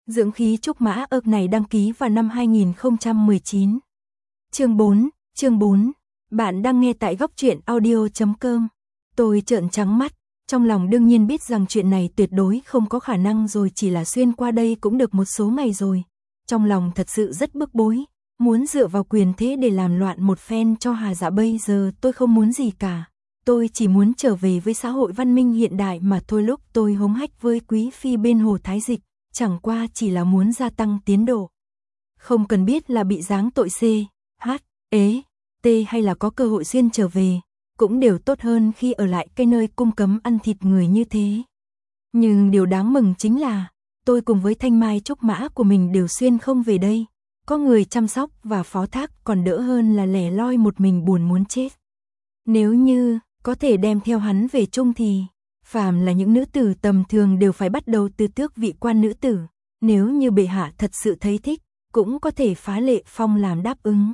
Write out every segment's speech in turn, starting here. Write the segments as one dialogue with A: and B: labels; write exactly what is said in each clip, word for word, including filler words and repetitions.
A: Dưỡng khí trúc mã ức này đăng ký vào năm hai nghìn không trăm mười chín. Chương bốn, chương bốn. Bạn đang nghe tại góc truyện audio chấm com. Tôi trợn trắng mắt, trong lòng đương nhiên biết rằng chuyện này tuyệt đối không có khả năng rồi, chỉ là xuyên qua đây cũng được một số ngày rồi. Trong lòng thật sự rất bức bối, muốn dựa vào quyền thế để làm loạn một phen cho Hà Dạ. Bây giờ tôi không muốn gì cả. Tôi chỉ muốn trở về với xã hội văn minh hiện đại mà thôi. Lúc tôi hống hách với quý phi bên hồ Thái Dịch, chẳng qua chỉ là muốn gia tăng tiến độ. Không cần biết là bị giáng tội C, H, ế, T hay là có cơ hội xuyên trở về, cũng đều tốt hơn khi ở lại cái nơi cung cấm ăn thịt người như thế. Nhưng điều đáng mừng chính là, tôi cùng với thanh mai trúc mã của mình đều xuyên không về đây. Có người chăm sóc và phó thác còn đỡ hơn là lẻ loi một mình buồn muốn chết. Nếu như có thể đem theo hắn về chung thì, phàm là những nữ tử tầm thường đều phải bắt đầu từ tước vị quan nữ tử. Nếu như bệ hạ thật sự thấy thích, cũng có thể phá lệ phong làm đáp ứng.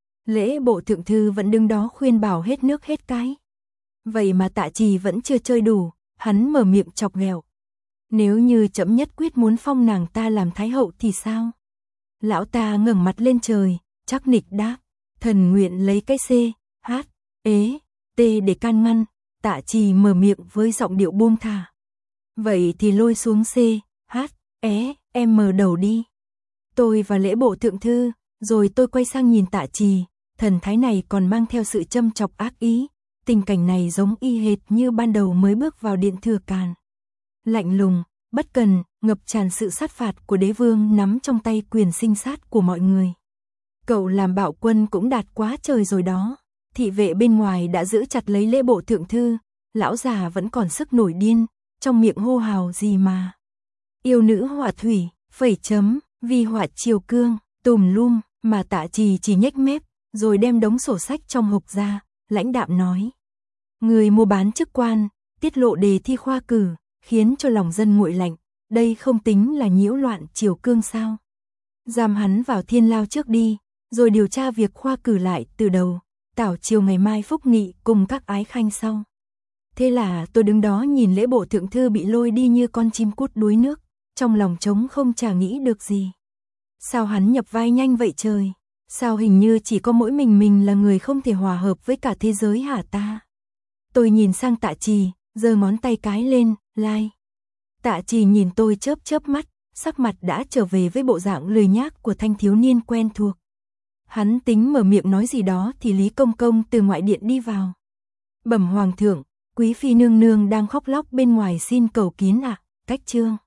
A: Lễ bộ thượng thư vẫn đứng đó khuyên bảo hết nước hết cái. Vậy mà Tạ Trì vẫn chưa chơi đủ, hắn mở miệng chọc ghẹo. Nếu như chậm nhất quyết muốn phong nàng ta làm thái hậu thì sao? Lão ta ngẩng mặt lên trời, chắc nịch đáp, thần nguyện lấy cái C, H, ế, T để can ngăn. Tạ Trì mở miệng với giọng điệu buông thả. Vậy thì lôi xuống C, H, é, M đầu đi. Tôi và lễ bộ thượng thư, rồi tôi quay sang nhìn Tạ Trì, thần thái này còn mang theo sự châm chọc ác ý. Tình cảnh này giống y hệt như ban đầu mới bước vào điện Thừa Càn. Lạnh lùng, bất cần, ngập tràn sự sát phạt của đế vương nắm trong tay quyền sinh sát của mọi người. Cậu làm bạo quân cũng đạt quá trời rồi đó. Thị vệ bên ngoài đã giữ chặt lấy lễ bộ thượng thư, lão già vẫn còn sức nổi điên, trong miệng hô hào gì mà. Yêu nữ hỏa thủy, phẩy chấm, vi hỏa triều cương, tùm lum, mà Tạ Trì chỉ nhếch mép, rồi đem đống sổ sách trong hộp ra, lãnh đạm nói. Người mua bán chức quan, tiết lộ đề thi khoa cử, khiến cho lòng dân nguội lạnh, đây không tính là nhiễu loạn triều cương sao? Giam hắn vào thiên lao trước đi, rồi điều tra việc khoa cử lại từ đầu. Tảo chiều ngày mai phúc nghị cùng các ái khanh sau. Thế là tôi đứng đó nhìn lễ bộ thượng thư bị lôi đi như con chim cút đuối nước, trong lòng trống không chả nghĩ được gì. Sao hắn nhập vai nhanh vậy trời? Sao hình như chỉ có mỗi mình mình là người không thể hòa hợp với cả thế giới hả ta? Tôi nhìn sang Tạ Trì, giơ ngón tay cái lên, lai. Tạ Trì nhìn tôi chớp chớp mắt, sắc mặt đã trở về với bộ dạng lười nhác của thanh thiếu niên quen thuộc. Hắn tính mở miệng nói gì đó thì Lý Công Công từ ngoại điện đi vào. Bẩm hoàng thượng, quý phi nương nương đang khóc lóc bên ngoài xin cầu kiến ạ. À, cách trương.